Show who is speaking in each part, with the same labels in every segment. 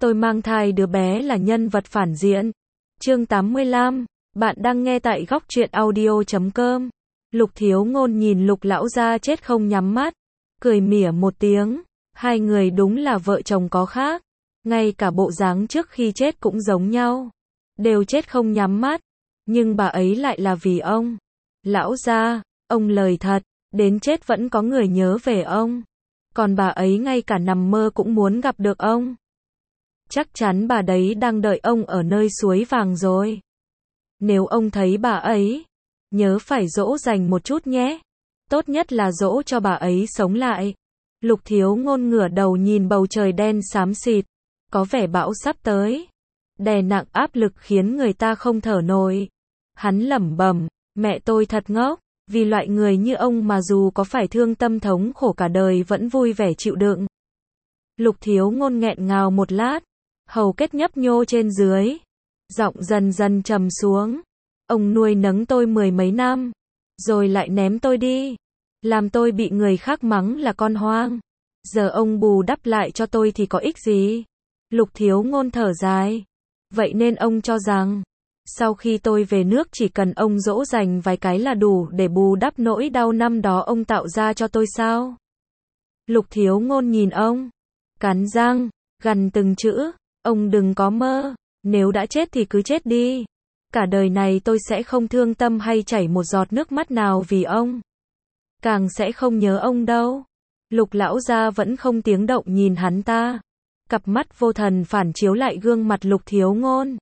Speaker 1: Tôi mang thai đứa bé là nhân vật phản diện. Chương 85. Bạn đang nghe tại góc truyện audio.com. Lục Thiếu Ngôn nhìn Lục lão gia chết không nhắm mắt, cười mỉa một tiếng. Hai người đúng là vợ chồng có khác. Ngay cả bộ dáng trước khi chết cũng giống nhau. Đều chết không nhắm mắt. Nhưng bà ấy lại là vì ông. Lão gia, ông lời thật, đến chết vẫn có người nhớ về ông. Còn bà ấy ngay cả nằm mơ cũng muốn gặp được ông. Chắc chắn bà đấy đang đợi ông ở nơi suối vàng rồi. Nếu ông thấy bà ấy, nhớ phải dỗ dành một chút nhé. Tốt nhất là dỗ cho bà ấy sống lại. Lục Thiếu Ngôn ngửa đầu nhìn bầu trời đen xám xịt, có vẻ bão sắp tới. Đè nặng áp lực khiến người ta không thở nổi. Hắn lẩm bẩm, mẹ tôi thật ngốc, vì loại người như ông mà dù có phải thương tâm thống khổ cả đời vẫn vui vẻ chịu đựng. Lục Thiếu Ngôn nghẹn ngào một lát, hầu kết nhấp nhô trên dưới, giọng dần dần trầm xuống. Ông nuôi nấng tôi mười mấy năm, rồi lại ném tôi đi, làm tôi bị người khác mắng là con hoang. Giờ ông bù đắp lại cho tôi thì có ích gì? Lục Thiếu Ngôn thở dài. Vậy nên ông cho rằng, sau khi tôi về nước chỉ cần ông dỗ dành vài cái là đủ để bù đắp nỗi đau năm đó ông tạo ra cho tôi sao? Lục Thiếu Ngôn nhìn ông, cắn răng, gằn từng chữ, ông đừng có mơ, nếu đã chết thì cứ chết đi. Cả đời này tôi sẽ không thương tâm hay chảy một giọt nước mắt nào vì ông. Càng sẽ không nhớ ông đâu. Lục lão gia vẫn không tiếng động nhìn hắn ta. Cặp mắt vô thần phản chiếu lại gương mặt Lục Thiếu Ngôn.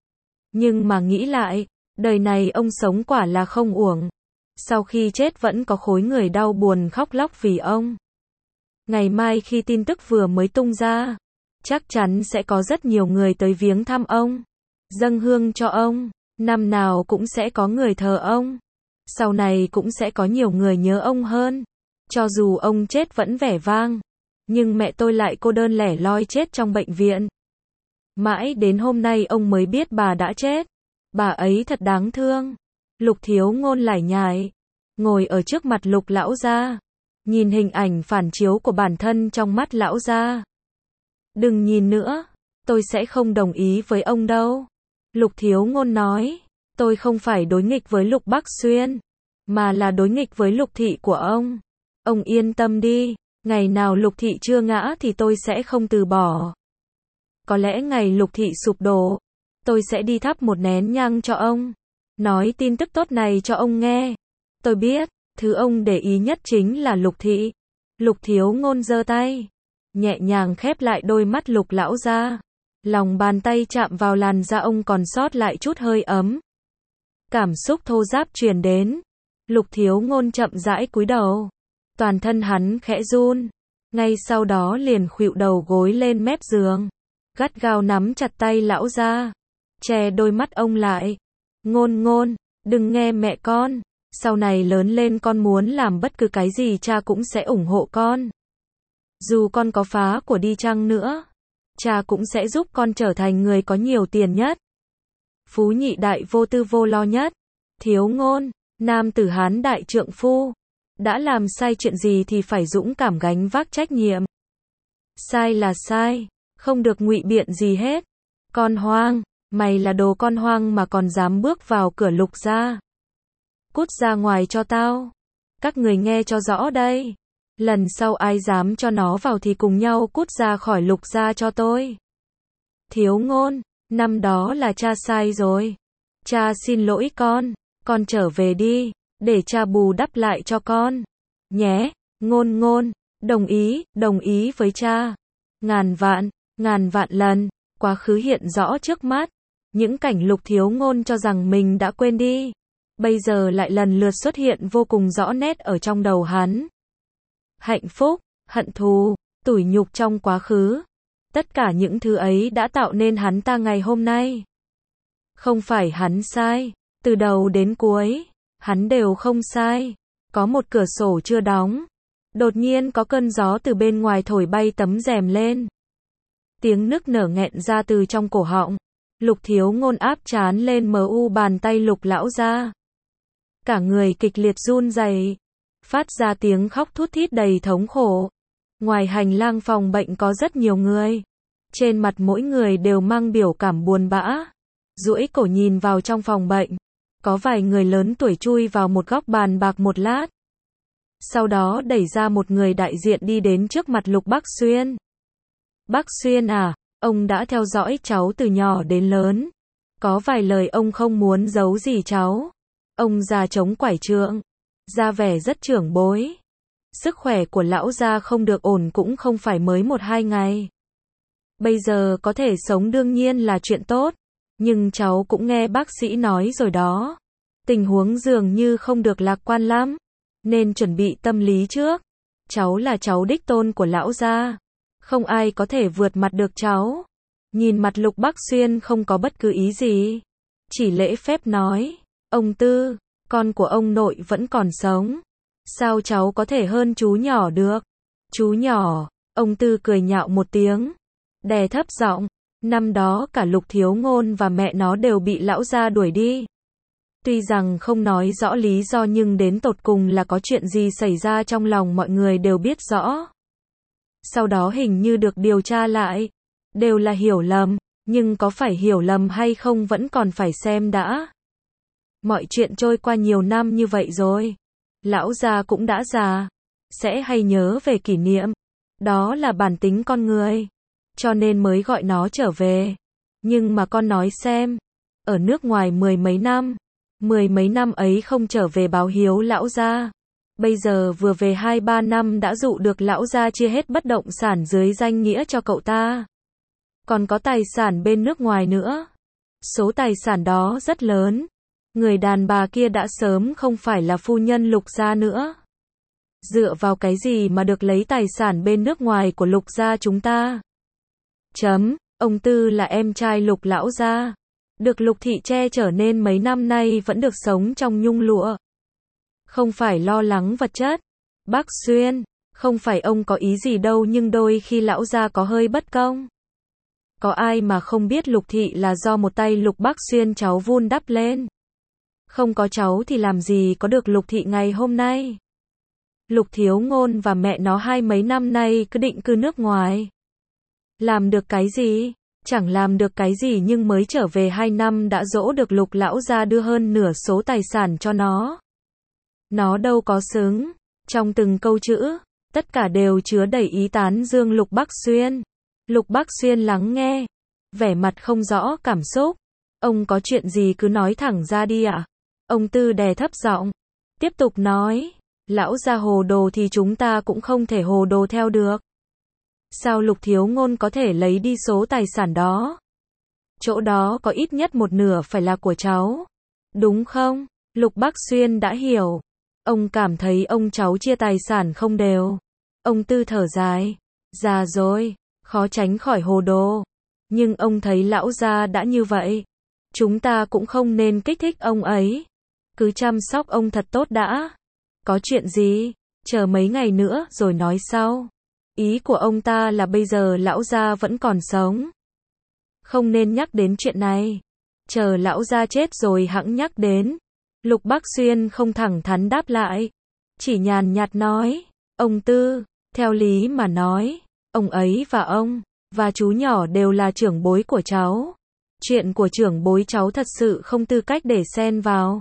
Speaker 1: Nhưng mà nghĩ lại, đời này ông sống quả là không uổng. Sau khi chết vẫn có khối người đau buồn khóc lóc vì ông. Ngày mai khi tin tức vừa mới tung ra, chắc chắn sẽ có rất nhiều người tới viếng thăm ông, dâng hương cho ông, năm nào cũng sẽ có người thờ ông. Sau này cũng sẽ có nhiều người nhớ ông hơn. Cho dù ông chết vẫn vẻ vang, nhưng mẹ tôi lại cô đơn lẻ loi chết trong bệnh viện. Mãi đến hôm nay ông mới biết bà đã chết. Bà ấy thật đáng thương. Lục Thiếu Ngôn lải nhải, ngồi ở trước mặt Lục lão gia, nhìn hình ảnh phản chiếu của bản thân trong mắt lão gia. Đừng nhìn nữa, tôi sẽ không đồng ý với ông đâu. Lục Thiếu Ngôn nói, tôi không phải đối nghịch với Lục Bắc Xuyên, mà là đối nghịch với Lục thị của ông. Ông yên tâm đi, ngày nào Lục thị chưa ngã thì tôi sẽ không từ bỏ. Có lẽ ngày Lục thị sụp đổ, tôi sẽ đi thắp một nén nhang cho ông, nói tin tức tốt này cho ông nghe. Tôi biết, thứ ông để ý nhất chính là Lục thị. Lục Thiếu Ngôn giơ tay, nhẹ nhàng khép lại đôi mắt Lục lão gia. Lòng bàn tay chạm vào làn da ông còn sót lại chút hơi ấm. Cảm xúc thô ráp truyền đến. Lục Thiếu Ngôn chậm rãi cúi đầu. Toàn thân hắn khẽ run. Ngay sau đó liền khuỵu đầu gối lên mép giường, gắt gao nắm chặt tay lão gia, che đôi mắt ông lại. Ngôn Ngôn, đừng nghe mẹ con. Sau này lớn lên con muốn làm bất cứ cái gì cha cũng sẽ ủng hộ con. Dù con có phá của đi chăng nữa, cha cũng sẽ giúp con trở thành người có nhiều tiền nhất, phú nhị đại vô tư vô lo nhất. Thiếu Ngôn, nam tử Hán đại trượng phu, đã làm sai chuyện gì thì phải dũng cảm gánh vác trách nhiệm. Sai là sai, không được ngụy biện gì hết. Con hoang, mày là đồ con hoang mà còn dám bước vào cửa Lục gia. Cút ra ngoài cho tao. Các người nghe cho rõ đây. Lần sau ai dám cho nó vào thì cùng nhau cút ra khỏi Lục gia cho tôi. Thiếu Ngôn, năm đó là cha sai rồi. Cha xin lỗi con trở về đi, để cha bù đắp lại cho con. Nhé, Ngôn Ngôn, đồng ý với cha. Ngàn vạn lần, quá khứ hiện rõ trước mắt. Những cảnh Lục Thiếu Ngôn cho rằng mình đã quên đi, bây giờ lại lần lượt xuất hiện vô cùng rõ nét ở trong đầu hắn. Hạnh phúc, hận thù, tủi nhục trong quá khứ. Tất cả những thứ ấy đã tạo nên hắn ta ngày hôm nay. Không phải hắn sai, từ đầu đến cuối, hắn đều không sai. Có một cửa sổ chưa đóng. Đột nhiên có cơn gió từ bên ngoài thổi bay tấm rèm lên. Tiếng nức nở nghẹn ra từ trong cổ họng. Lục Thiếu Ngôn áp trán lên mu bàn tay Lục lão gia. Cả người kịch liệt run rẩy, phát ra tiếng khóc thút thít đầy thống khổ. Ngoài hành lang phòng bệnh có rất nhiều người. Trên mặt mỗi người đều mang biểu cảm buồn bã. Duỗi cổ nhìn vào trong phòng bệnh. Có vài người lớn tuổi chui vào một góc bàn bạc một lát. Sau đó đẩy ra một người đại diện đi đến trước mặt Lục Bắc Xuyên. Bắc Xuyên à, ông đã theo dõi cháu từ nhỏ đến lớn. Có vài lời ông không muốn giấu gì cháu. Ông già chống quải trượng, ra vẻ rất trưởng bối. Sức khỏe của lão gia không được ổn cũng không phải mới 1-2 ngày. Bây giờ có thể sống đương nhiên là chuyện tốt. Nhưng cháu cũng nghe bác sĩ nói rồi đó. Tình huống dường như không được lạc quan lắm. Nên chuẩn bị tâm lý trước. Cháu là cháu đích tôn của lão gia. Không ai có thể vượt mặt được cháu. Nhìn mặt Lục Bắc Xuyên không có bất cứ ý gì. Chỉ lễ phép nói. Ông Tư, con của ông nội vẫn còn sống. Sao cháu có thể hơn chú nhỏ được? Chú nhỏ, ông Tư cười nhạo một tiếng. Đè thấp giọng. Năm đó cả Lục Thiếu Ngôn và mẹ nó đều bị lão gia đuổi đi. Tuy rằng không nói rõ lý do nhưng đến tột cùng là có chuyện gì xảy ra trong lòng mọi người đều biết rõ. Sau đó hình như được điều tra lại. Đều là hiểu lầm, nhưng có phải hiểu lầm hay không vẫn còn phải xem đã. Mọi chuyện trôi qua nhiều năm như vậy rồi. Lão già cũng đã già. Sẽ hay nhớ về kỷ niệm. Đó là bản tính con người. Cho nên mới gọi nó trở về. Nhưng mà con nói xem. Ở nước ngoài 10 mấy năm. 10 mấy năm ấy không trở về báo hiếu lão gia. Bây giờ vừa về 2-3 năm đã dụ được lão gia chia hết bất động sản dưới danh nghĩa cho cậu ta. Còn có tài sản bên nước ngoài nữa. Số tài sản đó rất lớn. Người đàn bà kia đã sớm không phải là phu nhân Lục gia nữa. Dựa vào cái gì mà được lấy tài sản bên nước ngoài của Lục gia chúng ta? Ông Tư là em trai Lục lão gia. Được Lục thị che chở nên mấy năm nay vẫn được sống trong nhung lụa. Không phải lo lắng vật chất. Bác Xuyên, không phải ông có ý gì đâu nhưng đôi khi lão gia có hơi bất công. Có ai mà không biết Lục thị là do một tay Lục Bắc Xuyên cháu vun đắp lên. Không có cháu thì làm gì có được Lục thị ngày hôm nay. Lục Thiếu Ngôn và mẹ nó 20 mấy năm nay cứ định cư nước ngoài. Làm được cái gì? Chẳng làm được cái gì nhưng mới trở về 2 năm đã dỗ được Lục lão gia đưa hơn nửa số tài sản cho nó. Nó đâu có xứng. Trong từng câu chữ, tất cả đều chứa đầy ý tán dương Lục Bắc Xuyên. Lục Bắc Xuyên lắng nghe, vẻ mặt không rõ cảm xúc. Ông có chuyện gì cứ nói thẳng ra đi ạ. Ông Tư đè thấp giọng, tiếp tục nói, lão gia hồ đồ thì chúng ta cũng không thể hồ đồ theo được. Sao Lục Thiếu Ngôn có thể lấy đi số tài sản đó? Chỗ đó có ít nhất một nửa phải là của cháu. Đúng không? Lục Bắc Xuyên đã hiểu. Ông cảm thấy ông cháu chia tài sản không đều. Ông Tư thở dài. Già rồi, khó tránh khỏi hồ đồ. Nhưng ông thấy lão gia đã như vậy. Chúng ta cũng không nên kích thích ông ấy. Cứ chăm sóc ông thật tốt đã. Có chuyện gì? Chờ mấy ngày nữa rồi nói sau. Ý của ông ta là bây giờ lão gia vẫn còn sống. Không nên nhắc đến chuyện này. Chờ lão gia chết rồi hẵng nhắc đến. Lục Bắc Xuyên không thẳng thắn đáp lại. Chỉ nhàn nhạt nói. Ông Tư, theo lý mà nói, ông ấy và ông, và chú nhỏ đều là trưởng bối của cháu. Chuyện của trưởng bối cháu thật sự không tư cách để xen vào.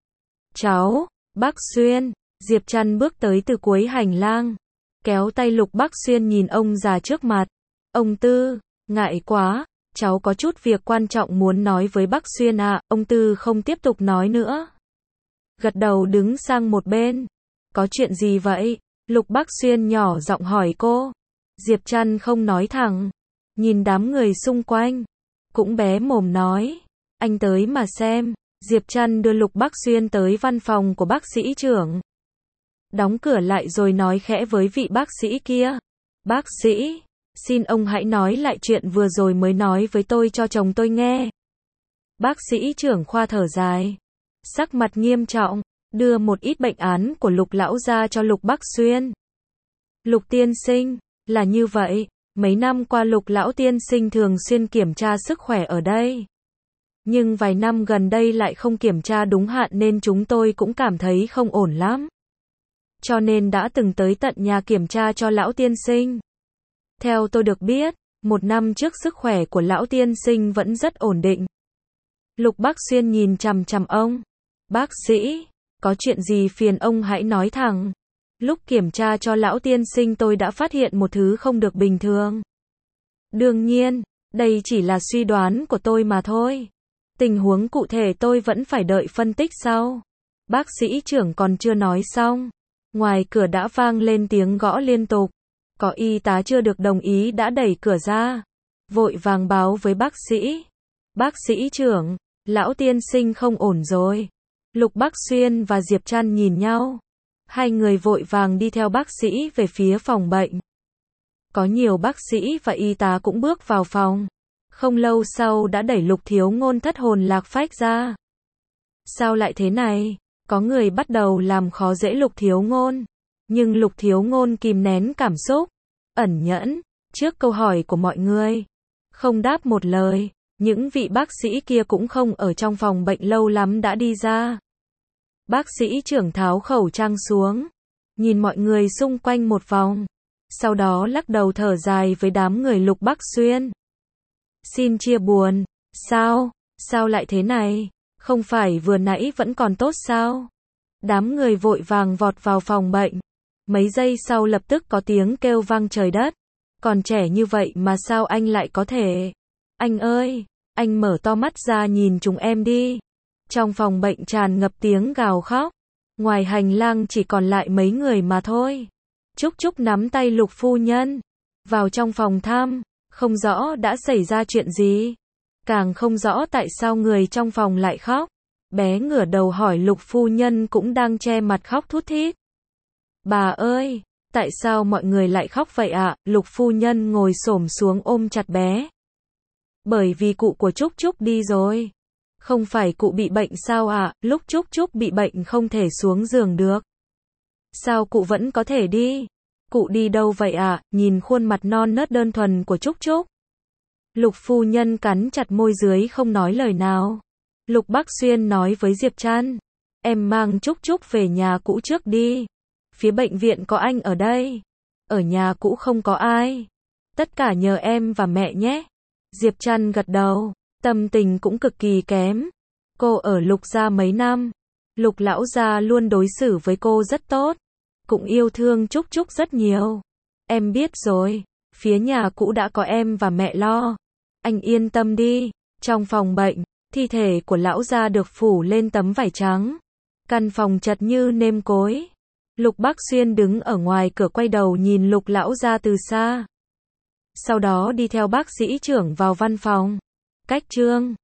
Speaker 1: Cháu, Bắc Xuyên, Diệp Trăn bước tới từ cuối hành lang. Kéo tay Lục Bắc Xuyên nhìn ông già trước mặt. Ông Tư, ngại quá, cháu có chút việc quan trọng muốn nói với Bắc Xuyên ạ. Ông Tư không tiếp tục nói nữa. Gật đầu đứng sang một bên. Có chuyện gì vậy? Lục Bắc Xuyên nhỏ giọng hỏi cô. Diệp Trăn không nói thẳng. Nhìn đám người xung quanh. Cũng bé mồm nói. Anh tới mà xem. Diệp Trăn đưa Lục Bắc Xuyên tới văn phòng của bác sĩ trưởng. Đóng cửa lại rồi nói khẽ với vị bác sĩ kia. Bác sĩ, xin ông hãy nói lại chuyện vừa rồi mới nói với tôi cho chồng tôi nghe. Bác sĩ trưởng khoa thở dài. Sắc mặt nghiêm trọng, đưa một ít bệnh án của Lục lão gia cho Lục Bắc Xuyên. Lục tiên sinh, là như vậy, mấy năm qua Lục lão tiên sinh thường xuyên kiểm tra sức khỏe ở đây. Nhưng vài năm gần đây lại không kiểm tra đúng hạn nên chúng tôi cũng cảm thấy không ổn lắm. Cho nên đã từng tới tận nhà kiểm tra cho lão tiên sinh. Theo tôi được biết, 1 năm trước sức khỏe của lão tiên sinh vẫn rất ổn định. Lục Bác Xuyên nhìn chằm chằm ông. Bác sĩ, có chuyện gì phiền ông hãy nói thẳng. Lúc kiểm tra cho lão tiên sinh tôi đã phát hiện một thứ không được bình thường. Đương nhiên, đây chỉ là suy đoán của tôi mà thôi. Tình huống cụ thể tôi vẫn phải đợi phân tích sau. Bác sĩ trưởng còn chưa nói xong. Ngoài cửa đã vang lên tiếng gõ liên tục. Có y tá chưa được đồng ý đã đẩy cửa ra. Vội vàng báo với bác sĩ. Bác sĩ trưởng, lão tiên sinh không ổn rồi. Lục Bác Xuyên và Diệp Trăn nhìn nhau. Hai người vội vàng đi theo bác sĩ về phía phòng bệnh. Có nhiều bác sĩ và y tá cũng bước vào phòng. Không lâu sau đã đẩy Lục Thiếu Ngôn thất hồn lạc phách ra. Sao lại thế này? Có người bắt đầu làm khó dễ Lục Thiếu Ngôn. Nhưng Lục Thiếu Ngôn kìm nén cảm xúc, ẩn nhẫn, trước câu hỏi của mọi người. Không đáp một lời, những vị bác sĩ kia cũng không ở trong phòng bệnh lâu lắm đã đi ra. Bác sĩ trưởng tháo khẩu trang xuống, nhìn mọi người xung quanh một vòng. Sau đó lắc đầu thở dài với đám người Lục Bác Xuyên. Xin chia buồn, sao lại thế này? Không phải vừa nãy vẫn còn tốt sao? Đám người vội vàng vọt vào phòng bệnh. Mấy giây sau lập tức có tiếng kêu vang trời đất. Còn trẻ như vậy mà sao anh lại có thể? Anh ơi, anh mở to mắt ra nhìn chúng em đi. Trong phòng bệnh tràn ngập tiếng gào khóc. Ngoài hành lang chỉ còn lại mấy người mà thôi. Trúc Trúc nắm tay Lục phu nhân. Vào trong phòng thăm, không rõ đã xảy ra chuyện gì. Càng không rõ tại sao người trong phòng lại khóc. Bé ngửa đầu hỏi Lục phu nhân cũng đang che mặt khóc thút thít. Bà ơi, tại sao mọi người lại khóc vậy ạ? Lục phu nhân ngồi xổm xuống ôm chặt bé. Bởi vì cụ của Trúc Trúc đi rồi. Không phải cụ bị bệnh sao ạ? Lúc Trúc Trúc bị bệnh không thể xuống giường được. Sao cụ vẫn có thể đi? Cụ đi đâu vậy ạ? Nhìn khuôn mặt non nớt đơn thuần của Trúc Trúc. Lục phu nhân cắn chặt môi dưới không nói lời nào. Lục Bác Xuyên nói với Diệp Trăn. Em mang Trúc Trúc về nhà cũ trước đi. Phía bệnh viện có anh ở đây. Ở nhà cũ không có ai. Tất cả nhờ em và mẹ nhé. Diệp Trăn gật đầu. Tâm tình cũng cực kỳ kém. Cô ở Lục gia mấy năm. Lục lão gia luôn đối xử với cô rất tốt. Cũng yêu thương Trúc Trúc rất nhiều. Em biết rồi. Phía nhà cũ đã có em và mẹ lo. Anh yên tâm đi. Trong phòng bệnh, thi thể của lão gia được phủ lên tấm vải trắng. Căn phòng chật như nêm cối. Lục Bác Xuyên đứng ở ngoài cửa quay đầu nhìn Lục lão gia từ xa. Sau đó đi theo bác sĩ trưởng vào văn phòng. Cách chương